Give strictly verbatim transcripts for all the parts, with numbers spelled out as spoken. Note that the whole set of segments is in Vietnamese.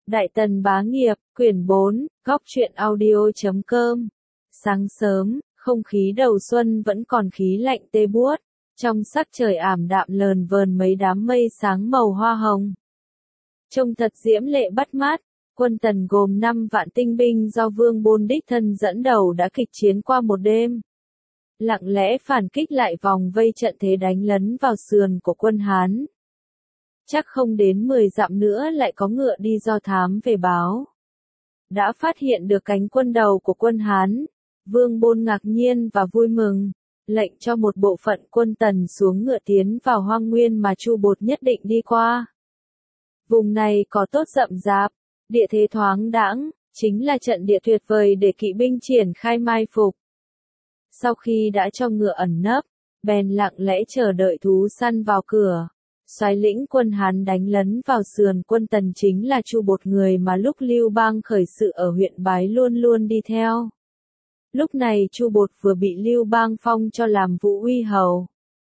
Đại Tần Bá Nghiệp, quyển bốn, góc truyện audio chấm com. Sáng sớm, không khí đầu xuân vẫn còn khí lạnh tê buốt, trong sắc trời ảm đạm lờn vờn mấy đám mây sáng màu hoa hồng. Trông thật diễm lệ bắt mắt, quân Tần gồm năm vạn tinh binh do Vương Bôn đích thân dẫn đầu đã kịch chiến qua một đêm. Lặng lẽ phản kích lại vòng vây trận thế đánh lấn vào sườn của quân Hán. Chắc không đến mười dặm nữa lại có ngựa đi do thám về báo. Đã phát hiện được cánh quân đầu của quân Hán, Vương Bôn ngạc nhiên và vui mừng, lệnh cho một bộ phận quân Tần xuống ngựa tiến vào hoang nguyên mà Chu Bột nhất định đi qua. Vùng này có tốt rậm rạp, địa thế thoáng đãng, chính là trận địa tuyệt vời để kỵ binh triển khai mai phục. Sau khi đã cho ngựa ẩn nấp, bèn lặng lẽ chờ đợi thú săn vào cửa. Soái lĩnh quân Hán đánh lấn vào sườn quân Tần chính là Chu Bột, người mà lúc Lưu Bang khởi sự ở huyện Bái luôn luôn đi theo. Lúc này Chu Bột vừa bị Lưu Bang phong cho làm Vũ Uy Hầu.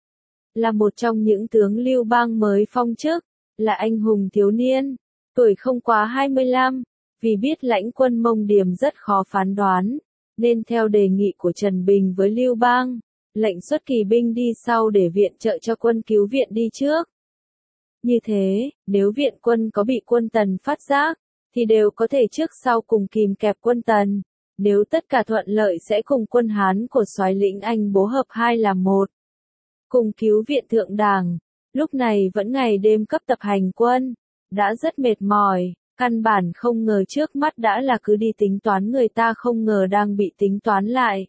Là một trong những tướng Lưu Bang mới phong chức, là anh hùng thiếu niên, tuổi không quá hai mươi lăm, vì biết lãnh quân Mông Điềm rất khó phán đoán, nên theo đề nghị của Trần Bình với Lưu Bang, lệnh xuất kỳ binh đi sau để viện trợ cho quân cứu viện đi trước. Như thế, nếu viện quân có bị quân Tần phát giác, thì đều có thể trước sau cùng kìm kẹp quân Tần, nếu tất cả thuận lợi sẽ cùng quân Hán của soái lĩnh Anh Bố hợp hai làm một. Cùng cứu viện thượng đảng, lúc này vẫn ngày đêm cấp tập hành quân, đã rất mệt mỏi, căn bản không ngờ trước mắt đã là cứ đi tính toán, người ta không ngờ đang bị tính toán lại.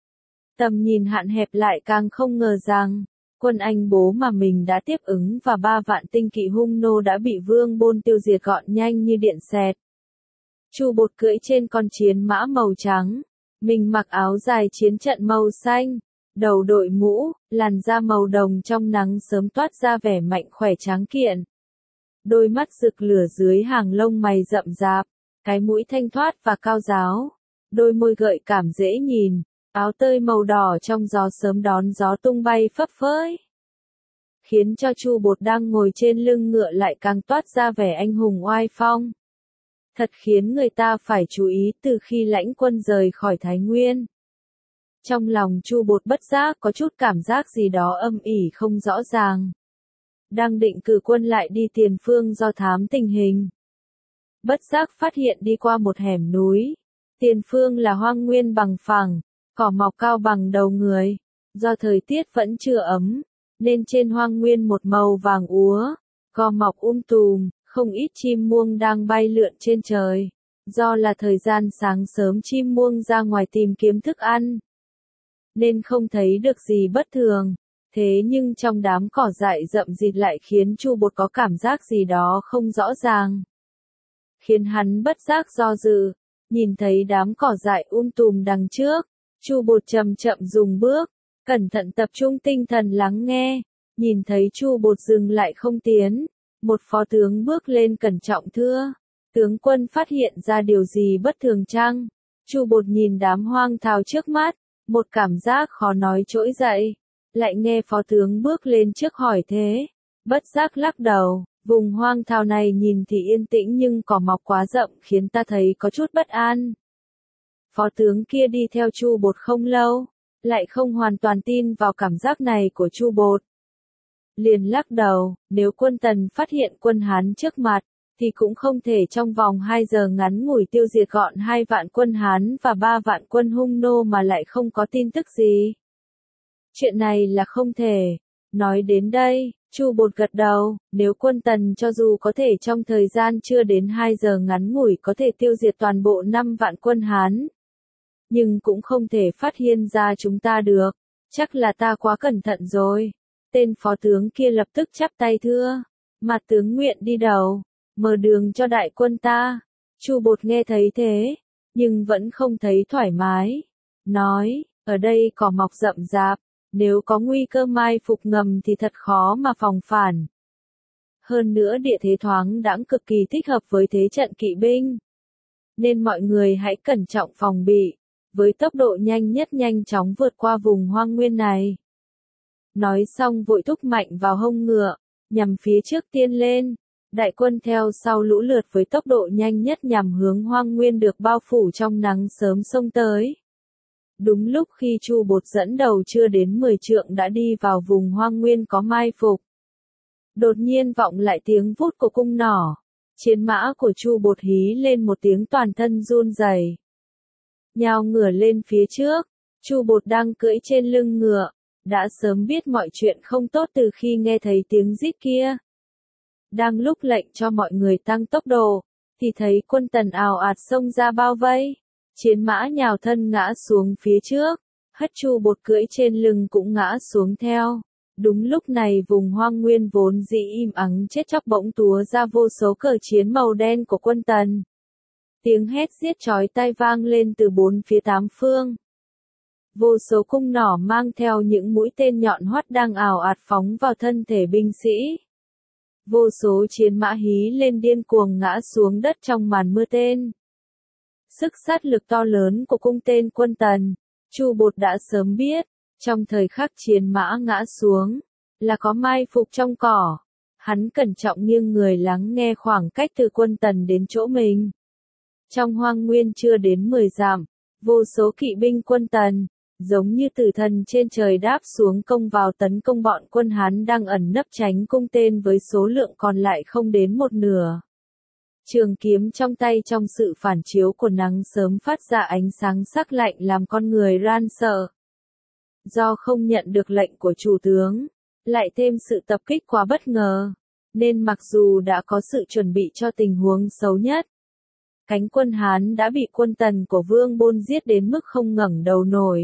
Tầm nhìn hạn hẹp lại càng không ngờ rằng, quân Anh Bố mà mình đã tiếp ứng và ba vạn tinh kỵ hung nô đã bị Vương Bôn tiêu diệt gọn nhanh như điện xẹt. Chu Bột cưỡi trên con chiến mã màu trắng, mình mặc áo dài chiến trận màu xanh, đầu đội mũ, làn da màu đồng trong nắng sớm toát ra vẻ mạnh khỏe tráng kiện. Đôi mắt rực lửa dưới hàng lông mày rậm rạp, cái mũi thanh thoát và cao ráo, đôi môi gợi cảm dễ nhìn. Áo tơi màu đỏ trong gió sớm đón gió tung bay phấp phới, khiến cho Chu Bột đang ngồi trên lưng ngựa lại càng toát ra vẻ anh hùng oai phong. Thật khiến người ta phải chú ý từ khi lãnh quân rời khỏi Thái Nguyên. Trong lòng Chu Bột bất giác có chút cảm giác gì đó âm ỉ không rõ ràng. Đang định cử quân lại đi tiền phương do thám tình hình. Bất giác phát hiện đi qua một hẻm núi. Tiền phương là hoang nguyên bằng phẳng, cỏ mọc cao bằng đầu người. Do thời tiết vẫn chưa ấm, nên trên hoang nguyên một màu vàng úa, cỏ mọc um tùm, không ít chim muông đang bay lượn trên trời. Do là thời gian sáng sớm chim muông ra ngoài tìm kiếm thức ăn, nên không thấy được gì bất thường. Thế nhưng trong đám cỏ dại rậm rịt lại khiến Chu Bột có cảm giác gì đó không rõ ràng, khiến hắn bất giác do dự. Nhìn thấy đám cỏ dại um tùm đằng trước, Chu Bột chậm chậm dùng bước, cẩn thận tập trung tinh thần lắng nghe. Nhìn thấy Chu Bột dừng lại không tiến, một phó tướng bước lên cẩn trọng thưa: "Tướng quân phát hiện ra điều gì bất thường chăng?" Chu Bột nhìn đám hoang thảo trước mắt, một cảm giác khó nói trỗi dậy. Lại nghe phó tướng bước lên trước hỏi thế, bất giác lắc đầu. Vùng hoang thảo này nhìn thì yên tĩnh nhưng cỏ mọc quá rậm khiến ta thấy có chút bất an. Phó tướng kia đi theo Chu Bột không lâu, lại không hoàn toàn tin vào cảm giác này của Chu Bột. Liền lắc đầu, nếu quân Tần phát hiện quân Hán trước mặt, thì cũng không thể trong vòng hai giờ ngắn ngủi tiêu diệt gọn hai vạn quân Hán và ba vạn quân hung nô mà lại không có tin tức gì. Chuyện này là không thể. Nói đến đây, Chu Bột gật đầu, nếu quân Tần cho dù có thể trong thời gian chưa đến hai giờ ngắn ngủi có thể tiêu diệt toàn bộ năm vạn quân Hán, nhưng cũng không thể phát hiện ra chúng ta được, chắc là ta quá cẩn thận rồi. Tên phó tướng kia lập tức chắp tay thưa, mặt tướng nguyện đi đầu, mở đường cho đại quân ta. Chu Bột nghe thấy thế, nhưng vẫn không thấy thoải mái, nói, ở đây cỏ mọc rậm rạp, nếu có nguy cơ mai phục ngầm thì thật khó mà phòng phản. Hơn nữa địa thế thoáng đãng cực kỳ thích hợp với thế trận kỵ binh, nên mọi người hãy cẩn trọng phòng bị, với tốc độ nhanh nhất nhanh chóng vượt qua vùng hoang nguyên này. Nói xong vội thúc mạnh vào hông ngựa, nhằm phía trước tiên lên. Đại quân theo sau lũ lượt với tốc độ nhanh nhất nhằm hướng Hoang Nguyên được bao phủ trong nắng sớm xông tới. Đúng lúc khi Chu Bột dẫn đầu chưa đến mười trượng đã đi vào vùng Hoang Nguyên có mai phục. Đột nhiên vọng lại tiếng vút của cung nỏ. Chiến mã của Chu Bột hí lên một tiếng toàn thân run rẩy, nhào ngửa lên phía trước. Chu Bột đang cưỡi trên lưng ngựa, đã sớm biết mọi chuyện không tốt từ khi nghe thấy tiếng rít kia. Đang lúc lệnh cho mọi người tăng tốc độ, thì thấy quân Tần ào ạt xông ra bao vây. Chiến mã nhào thân ngã xuống phía trước, hất Chu Bột cưỡi trên lưng cũng ngã xuống theo. Đúng lúc này vùng Hoang Nguyên vốn dĩ im ắng chết chóc bỗng túa ra vô số cờ chiến màu đen của quân Tần. Tiếng hét giết chói tai vang lên từ bốn phía tám phương. Vô số cung nỏ mang theo những mũi tên nhọn hoắt đang ào ạt phóng vào thân thể binh sĩ. Vô số chiến mã hí lên điên cuồng ngã xuống đất trong màn mưa tên. Sức sát lực to lớn của cung tên quân Tần, Chu Bột đã sớm biết, trong thời khắc chiến mã ngã xuống, là có mai phục trong cỏ. Hắn cẩn trọng nghiêng người lắng nghe khoảng cách từ quân Tần đến chỗ mình. Trong Hoang Nguyên chưa đến mười dặm, vô số kỵ binh quân Tần, giống như tử thần trên trời đáp xuống công vào tấn công bọn quân Hán đang ẩn nấp tránh cung tên với số lượng còn lại không đến một nửa. Trường kiếm trong tay trong sự phản chiếu của nắng sớm phát ra ánh sáng sắc lạnh làm con người ran sợ. Do không nhận được lệnh của chủ tướng, lại thêm sự tập kích quá bất ngờ, nên mặc dù đã có sự chuẩn bị cho tình huống xấu nhất, cánh quân Hán đã bị quân Tần của Vương Bôn giết đến mức không ngẩng đầu nổi.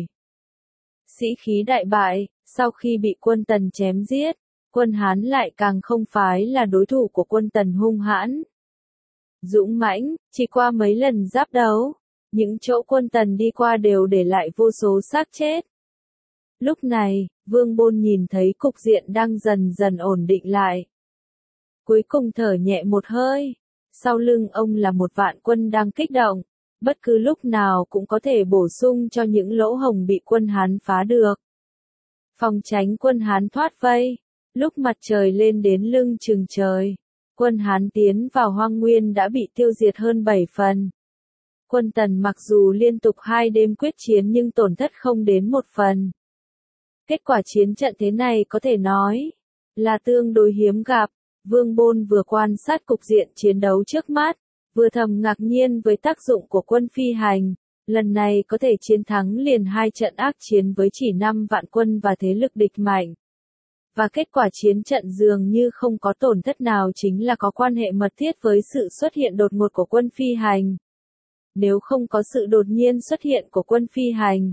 Sĩ khí đại bại, sau khi bị quân Tần chém giết, quân Hán lại càng không phái là đối thủ của quân Tần hung hãn. Dũng mãnh, chỉ qua mấy lần giáp đấu, những chỗ quân Tần đi qua đều để lại vô số xác chết. Lúc này, Vương Bôn nhìn thấy cục diện đang dần dần ổn định lại. Cuối cùng thở nhẹ một hơi, sau lưng ông là một vạn quân đang kích động, bất cứ lúc nào cũng có thể bổ sung cho những lỗ hổng bị quân Hán phá được. Phòng tránh quân Hán thoát vây, lúc mặt trời lên đến lưng chừng trời, quân Hán tiến vào Hoang Nguyên đã bị tiêu diệt hơn bảy phần. Quân Tần mặc dù liên tục hai đêm quyết chiến nhưng tổn thất không đến một phần. Kết quả chiến trận thế này có thể nói là tương đối hiếm gặp. Vương Bôn vừa quan sát cục diện chiến đấu trước mắt, vừa thầm ngạc nhiên với tác dụng của quân phi hành, lần này có thể chiến thắng liền hai trận ác chiến với chỉ năm vạn quân và thế lực địch mạnh. Và kết quả chiến trận dường như không có tổn thất nào chính là có quan hệ mật thiết với sự xuất hiện đột ngột của quân phi hành. Nếu không có sự đột nhiên xuất hiện của quân phi hành,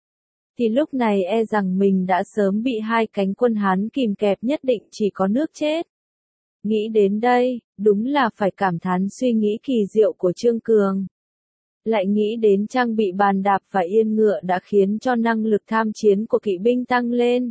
thì lúc này e rằng mình đã sớm bị hai cánh quân Hán kìm kẹp nhất định chỉ có nước chết. Nghĩ đến đây, đúng là phải cảm thán suy nghĩ kỳ diệu của Trương Cường. Lại nghĩ đến trang bị bàn đạp và yên ngựa đã khiến cho năng lực tham chiến của kỵ binh tăng lên.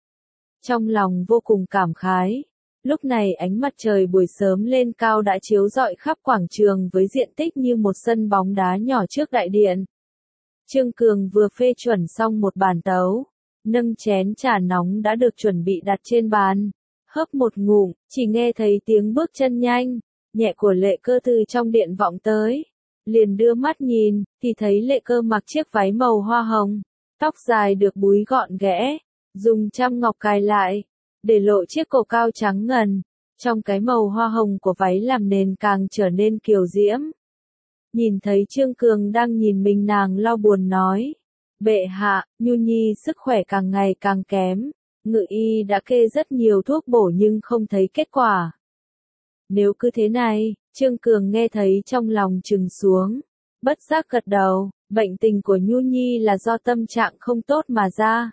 Trong lòng vô cùng cảm khái, lúc này ánh mặt trời buổi sớm lên cao đã chiếu rọi khắp quảng trường với diện tích như một sân bóng đá nhỏ trước đại điện. Trương Cường vừa phê chuẩn xong một bản tấu, nâng chén trà nóng đã được chuẩn bị đặt trên bàn. Hớp một ngụm, chỉ nghe thấy tiếng bước chân nhanh, nhẹ của Lệ Cơ từ trong điện vọng tới. Liền đưa mắt nhìn, thì thấy Lệ Cơ mặc chiếc váy màu hoa hồng, tóc dài được búi gọn ghẽ, dùng trăm ngọc cài lại, để lộ chiếc cổ cao trắng ngần. Trong cái màu hoa hồng của váy làm nền càng trở nên kiều diễm. Nhìn thấy Trương Cường đang nhìn mình nàng lo buồn nói. Bệ hạ, Nhu Nhi sức khỏe càng ngày càng kém. Ngự y đã kê rất nhiều thuốc bổ nhưng không thấy kết quả. Nếu cứ thế này, Trương Cường nghe thấy trong lòng trừng xuống. Bất giác gật đầu, bệnh tình của Nhu Nhi là do tâm trạng không tốt mà ra.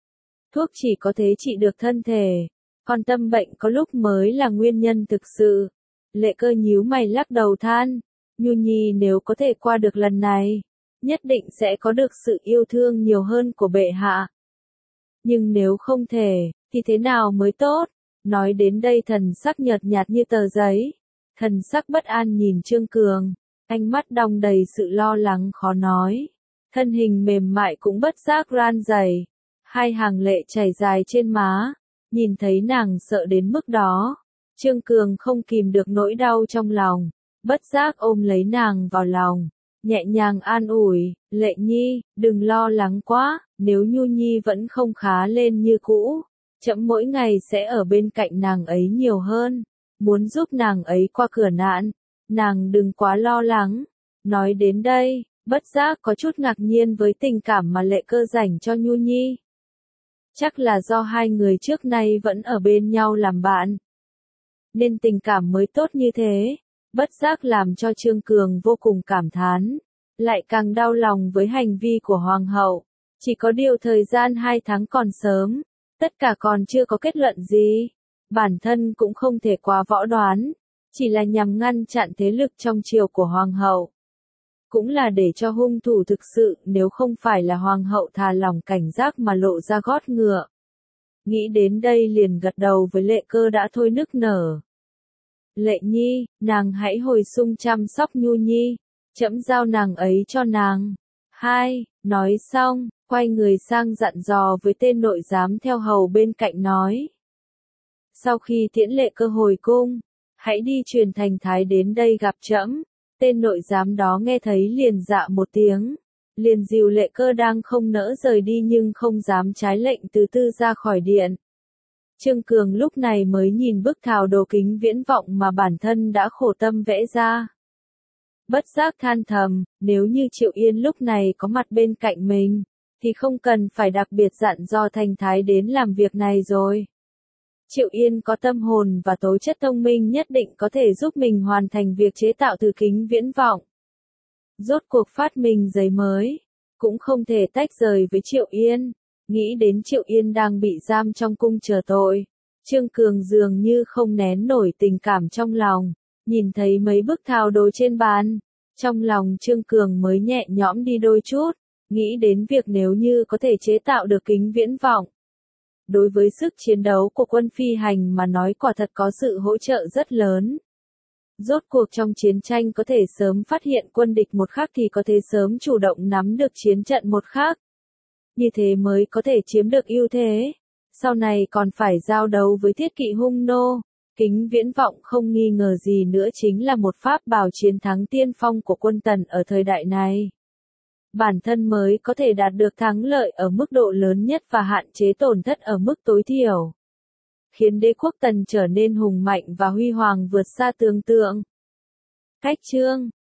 Thuốc chỉ có thể trị được thân thể, còn tâm bệnh có lúc mới là nguyên nhân thực sự. Lệ Cơ nhíu mày lắc đầu than, Nhu Nhi nếu có thể qua được lần này, nhất định sẽ có được sự yêu thương nhiều hơn của bệ hạ. Nhưng nếu không thể, thì thế nào mới tốt? Nói đến đây thần sắc nhợt nhạt như tờ giấy. Thần sắc bất an nhìn Trương Cường, ánh mắt đong đầy sự lo lắng khó nói. Thân hình mềm mại cũng bất giác ran rẩy, hai hàng lệ chảy dài trên má. Nhìn thấy nàng sợ đến mức đó, Trương Cường không kìm được nỗi đau trong lòng, bất giác ôm lấy nàng vào lòng, nhẹ nhàng an ủi, Lệ Nhi, đừng lo lắng quá, nếu Nhu Nhi vẫn không khá lên như cũ, trẫm mỗi ngày sẽ ở bên cạnh nàng ấy nhiều hơn, muốn giúp nàng ấy qua cửa nạn, nàng đừng quá lo lắng. Nói đến đây, bất giác có chút ngạc nhiên với tình cảm mà Lệ Cơ dành cho Nhu Nhi. Chắc là do hai người trước nay vẫn ở bên nhau làm bạn, nên tình cảm mới tốt như thế, bất giác làm cho Trương Cường vô cùng cảm thán, lại càng đau lòng với hành vi của Hoàng hậu. Chỉ có điều thời gian hai tháng còn sớm, tất cả còn chưa có kết luận gì, bản thân cũng không thể quá võ đoán, chỉ là nhằm ngăn chặn thế lực trong triều của Hoàng hậu. Cũng là để cho hung thủ thực sự, nếu không phải là Hoàng hậu thà lòng cảnh giác mà lộ ra gót ngựa. Nghĩ đến đây liền gật đầu với Lệ Cơ đã thôi nức nở. Lệ Nhi, nàng hãy hồi sung chăm sóc Nhu Nhi, trẫm giao nàng ấy cho nàng. Hai, nói xong, quay người sang dặn dò với tên nội giám theo hầu bên cạnh nói. Sau khi tiễn Lệ Cơ hồi cung, hãy đi truyền thành thái đến đây gặp trẫm. Tên nội giám đó nghe thấy liền dạ một tiếng, liền dìu Lệ Cơ đang không nỡ rời đi nhưng không dám trái lệnh từ từ ra khỏi điện. Trương Cường lúc này mới nhìn bức thảo đồ kính viễn vọng mà bản thân đã khổ tâm vẽ ra. Bất giác than thầm, nếu như Triệu Yên lúc này có mặt bên cạnh mình, thì không cần phải đặc biệt dặn dò thành thái đến làm việc này rồi. Triệu Yên có tâm hồn và tố chất thông minh nhất định có thể giúp mình hoàn thành việc chế tạo từ kính viễn vọng. Rốt cuộc phát minh giấy mới, cũng không thể tách rời với Triệu Yên. Nghĩ đến Triệu Yên đang bị giam trong cung chờ tội, Trương Cường dường như không nén nổi tình cảm trong lòng, nhìn thấy mấy bức thảo đồ trên bàn, trong lòng Trương Cường mới nhẹ nhõm đi đôi chút, nghĩ đến việc nếu như có thể chế tạo được kính viễn vọng. Đối với sức chiến đấu của quân phi hành mà nói quả thật có sự hỗ trợ rất lớn. Rốt cuộc trong chiến tranh có thể sớm phát hiện quân địch một khắc thì có thể sớm chủ động nắm được chiến trận một khắc. Như thế mới có thể chiếm được ưu thế. Sau này còn phải giao đấu với thiết kỵ hung nô. Kính viễn vọng không nghi ngờ gì nữa chính là một pháp bảo chiến thắng tiên phong của quân Tần ở thời đại này. Bản thân mới có thể đạt được thắng lợi ở mức độ lớn nhất và hạn chế tổn thất ở mức tối thiểu. Khiến đế quốc Tần trở nên hùng mạnh và huy hoàng vượt xa tưởng tượng. Cách chương